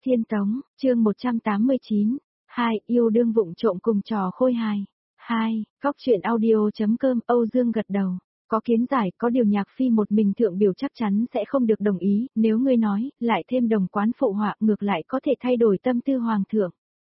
Tiên Tống, chương 189, 2, yêu đương vụng trộm cùng trò khôi hài. 2, Cóc truyện audio.com, Âu Dương gật đầu. Có kiến giải, có điều nhạc phi một mình thượng biểu chắc chắn sẽ không được đồng ý, nếu ngươi nói, lại thêm đồng quán phụ họa ngược lại có thể thay đổi tâm tư hoàng thượng.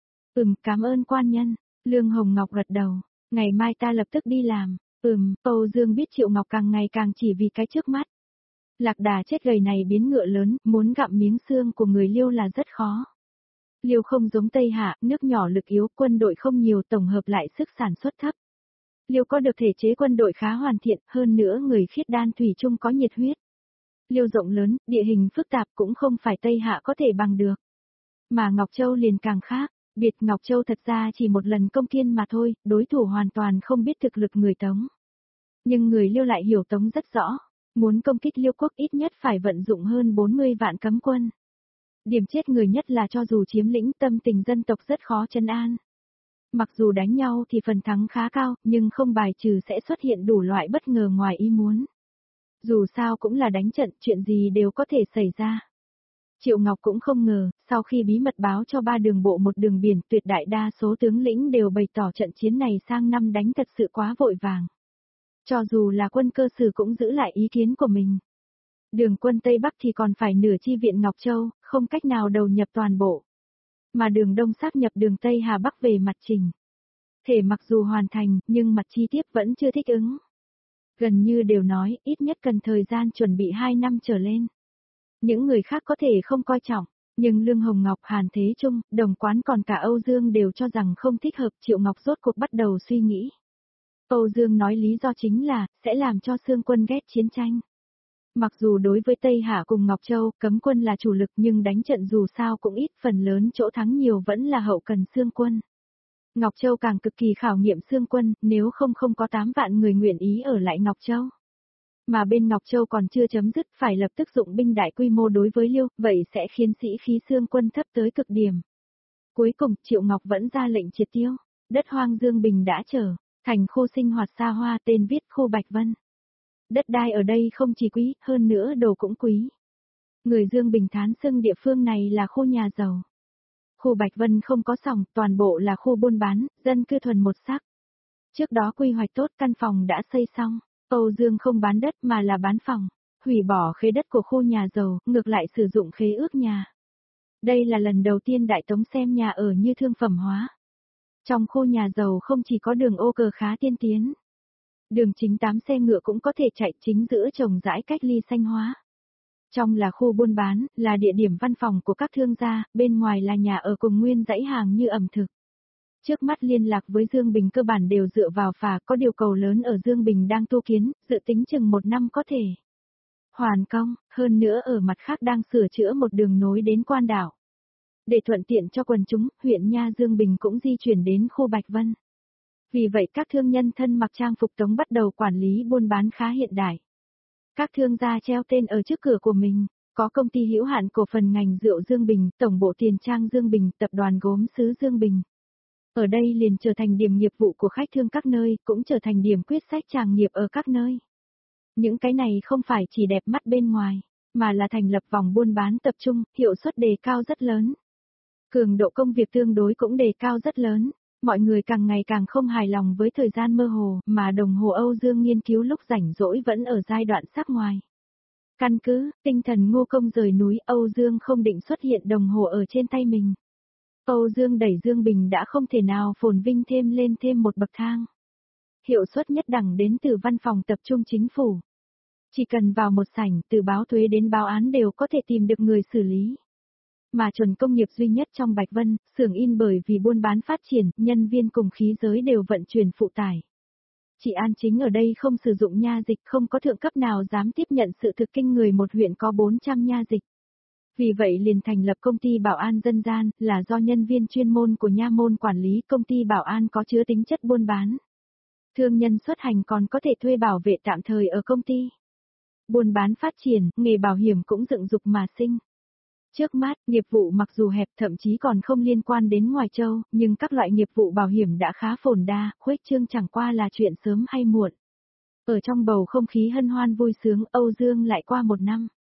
Cảm ơn quan nhân, Lương Hồng Ngọc gật đầu, ngày mai ta lập tức đi làm. Âu Dương biết Triệu Ngọc càng ngày càng chỉ vì cái trước mắt. Lạc Đà chết gầy này biến ngựa lớn, muốn gặm miếng xương của người Liêu là rất khó. Liêu không giống Tây Hạ, nước nhỏ lực yếu, quân đội không nhiều, tổng hợp lại sức sản xuất thấp. Liêu có được thể chế quân đội khá hoàn thiện, hơn nữa người khiết đan thủy chung có nhiệt huyết. Liêu rộng lớn, địa hình phức tạp cũng không phải Tây Hạ có thể bằng được. Mà Ngọc Châu liền càng khác, biệt Ngọc Châu thật ra chỉ một lần công kiên mà thôi, đối thủ hoàn toàn không biết thực lực người Tống. Nhưng người Liêu lại hiểu Tống rất rõ, muốn công kích Liêu quốc ít nhất phải vận dụng hơn 40 vạn cấm quân. Điểm chết người nhất là cho dù chiếm lĩnh tâm tình dân tộc rất khó trấn an. Mặc dù đánh nhau thì phần thắng khá cao, nhưng không bài trừ sẽ xuất hiện đủ loại bất ngờ ngoài ý muốn. Dù sao cũng là đánh trận, chuyện gì đều có thể xảy ra. Triệu Ngọc cũng không ngờ, sau khi bí mật báo cho 3 đường bộ một đường biển, tuyệt đại đa số tướng lĩnh đều bày tỏ trận chiến này sang năm đánh thật sự quá vội vàng. Cho dù là quân cơ sử cũng giữ lại ý kiến của mình. Đường quân Tây Bắc thì còn phải nửa chi viện Ngọc Châu, không cách nào đầu nhập toàn bộ. Mà đường Đông sáp nhập đường Tây Hà Bắc về mặt trình. Thể mặc dù hoàn thành, nhưng mặt chi tiết vẫn chưa thích ứng. Gần như đều nói, ít nhất cần thời gian chuẩn bị 2 năm trở lên. Những người khác có thể không coi trọng, nhưng Lương Hồng Ngọc, Hàn Thế Trung, Đồng Quán còn cả Âu Dương đều cho rằng không thích hợp. Triệu Ngọc rốt cuộc bắt đầu suy nghĩ. Âu Dương nói lý do chính là, sẽ làm cho Xương quân ghét chiến tranh. Mặc dù đối với Tây Hạ cùng Ngọc Châu, cấm quân là chủ lực nhưng đánh trận dù sao cũng ít, phần lớn chỗ thắng nhiều vẫn là hậu cần Xương quân. Ngọc Châu càng cực kỳ khảo nghiệm Xương quân, nếu không có 8 vạn người nguyện ý ở lại Ngọc Châu. Mà bên Ngọc Châu còn chưa chấm dứt, phải lập tức dụng binh đại quy mô đối với Liêu, vậy sẽ khiến sĩ khí Xương quân thấp tới cực điểm. Cuối cùng, Triệu Ngọc vẫn ra lệnh triệt tiêu, đất hoang Dương Bình đã trở thành khu sinh hoạt xa hoa, tên viết khu Bạch Vân. Đất đai ở đây không chỉ quý, hơn nữa đồ cũng quý. Người Dương Bình thán xưng địa phương này là khu nhà giàu. Khu Bạch Vân không có sòng, toàn bộ là khu buôn bán, dân cư thuần một sắc. Trước đó quy hoạch tốt, căn phòng đã xây xong. Âu Dương không bán đất mà là bán phòng, hủy bỏ khế đất của khu nhà giàu, ngược lại sử dụng khế ước nhà. Đây là lần đầu tiên Đại Tống xem nhà ở như thương phẩm hóa. Trong khu nhà giàu không chỉ có đường ô cờ khá tiên tiến. Đường chính 8 xe ngựa cũng có thể chạy, chính giữa trồng rãi cách ly xanh hóa. Trong là khu buôn bán, là địa điểm văn phòng của các thương gia, bên ngoài là nhà ở cùng nguyên dãy hàng như ẩm thực. Trước mắt liên lạc với Dương Bình cơ bản đều dựa vào phà, có điều cầu lớn ở Dương Bình đang tu kiến, dự tính chừng 1 năm có thể hoàn công, hơn nữa ở mặt khác đang sửa chữa một đường nối đến Quan Đảo. Để thuận tiện cho quần chúng, huyện Nha Dương Bình cũng di chuyển đến khu Bạch Vân. Vì vậy các thương nhân thân mặc trang phục Tống bắt đầu quản lý buôn bán khá hiện đại. Các thương gia treo tên ở trước cửa của mình, có công ty hữu hạn cổ phần ngành rượu Dương Bình, tổng bộ tiền trang Dương Bình, tập đoàn gốm sứ Dương Bình. Ở đây liền trở thành điểm nghiệp vụ của khách thương các nơi, cũng trở thành điểm quyết sách tràng nghiệp ở các nơi. Những cái này không phải chỉ đẹp mắt bên ngoài, mà là thành lập vòng buôn bán tập trung, hiệu suất đề cao rất lớn. Cường độ công việc tương đối cũng đề cao rất lớn. Mọi người càng ngày càng không hài lòng với thời gian mơ hồ, mà đồng hồ Âu Dương nghiên cứu lúc rảnh rỗi vẫn ở giai đoạn sắc ngoài. Căn cứ, tinh thần Ngô Công rời núi, Âu Dương không định xuất hiện đồng hồ ở trên tay mình. Âu Dương đẩy Dương Bình đã không thể nào phồn vinh lên thêm một bậc thang. Hiệu suất nhất đẳng đến từ văn phòng tập trung chính phủ. Chỉ cần vào một sảnh, từ báo thuế đến báo án đều có thể tìm được người xử lý. Mà chuẩn công nghiệp duy nhất trong Bạch Vân, xưởng in bởi vì buôn bán phát triển, nhân viên cùng khí giới đều vận chuyển phụ tải. Chị An Chính ở đây không sử dụng nha dịch, không có thượng cấp nào dám tiếp nhận sự thực kinh người một huyện có 400 nha dịch. Vì vậy liền thành lập công ty bảo an dân gian, là do nhân viên chuyên môn của nha môn quản lý, công ty bảo an có chứa tính chất buôn bán. Thương nhân xuất hành còn có thể thuê bảo vệ tạm thời ở công ty. Buôn bán phát triển, nghề bảo hiểm cũng dựng dục mà sinh. Trước mắt, nghiệp vụ mặc dù hẹp thậm chí còn không liên quan đến ngoài châu, nhưng các loại nghiệp vụ bảo hiểm đã khá phồn đa, khuếch trương chẳng qua là chuyện sớm hay muộn. Ở trong bầu không khí hân hoan vui sướng, Âu Dương lại qua 1 năm.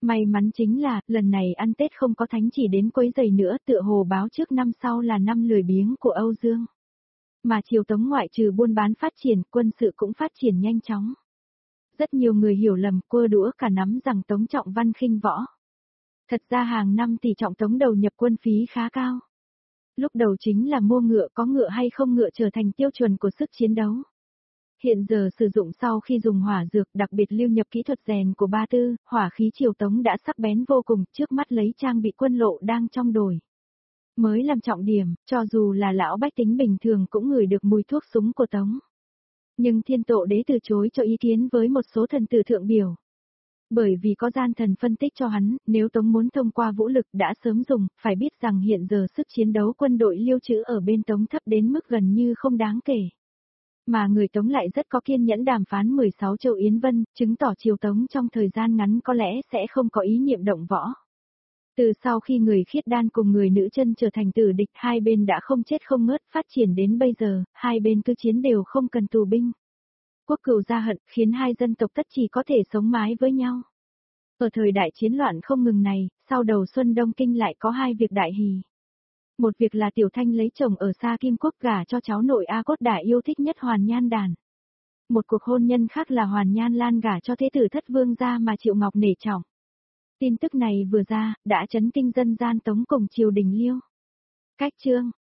May mắn chính là, lần này ăn Tết không có thánh chỉ đến quấy rầy nữa, tựa hồ báo trước năm sau là năm lười biếng của Âu Dương. Mà triều Tống ngoại trừ buôn bán phát triển, quân sự cũng phát triển nhanh chóng. Rất nhiều người hiểu lầm, quơ đũa cả nắm rằng Tống Trọng Văn khinh võ. Thật ra hàng năm tỷ Trọng Tống đầu nhập quân phí khá cao. Lúc đầu chính là mua ngựa, có ngựa hay không ngựa trở thành tiêu chuẩn của sức chiến đấu. Hiện giờ sử dụng sau khi dùng hỏa dược, đặc biệt lưu nhập kỹ thuật rèn của Ba Tư, hỏa khí triều Tống đã sắc bén vô cùng, trước mắt lấy trang bị quân lộ đang trong đổi. Mới làm trọng điểm, cho dù là lão bách tính bình thường cũng ngửi được mùi thuốc súng của Tống. Nhưng Thiên Tổ Đế từ chối cho ý kiến với một số thần tử thượng biểu. Bởi vì có gian thần phân tích cho hắn, nếu Tống muốn thông qua vũ lực đã sớm dùng, phải biết rằng hiện giờ sức chiến đấu quân đội lưu trữ ở bên Tống thấp đến mức gần như không đáng kể. Mà người Tống lại rất có kiên nhẫn đàm phán 16 châu Yến Vân, chứng tỏ triều Tống trong thời gian ngắn có lẽ sẽ không có ý niệm động võ. Từ sau khi người Khiết Đan cùng người Nữ Chân trở thành tử địch, hai bên đã không chết không ngớt, phát triển đến bây giờ, hai bên cứ chiến đều không cần tù binh. Quốc cừu gia hận khiến hai dân tộc tất chỉ có thể sống mái với nhau. Ở thời đại chiến loạn không ngừng này, sau đầu xuân Đông Kinh lại có hai việc đại hỷ. Một việc là Tiểu Thanh lấy chồng ở xa Kim Quốc gả cho cháu nội A Cốt Đả yêu thích nhất Hoàn Nhan Đàn. Một cuộc hôn nhân khác là Hoàn Nhan Lan gả cho thế tử Thất Vương gia mà Triệu Ngọc nể trọng. Tin tức này vừa ra, đã chấn kinh dân gian Tống cùng triều đình Liêu. Cách chương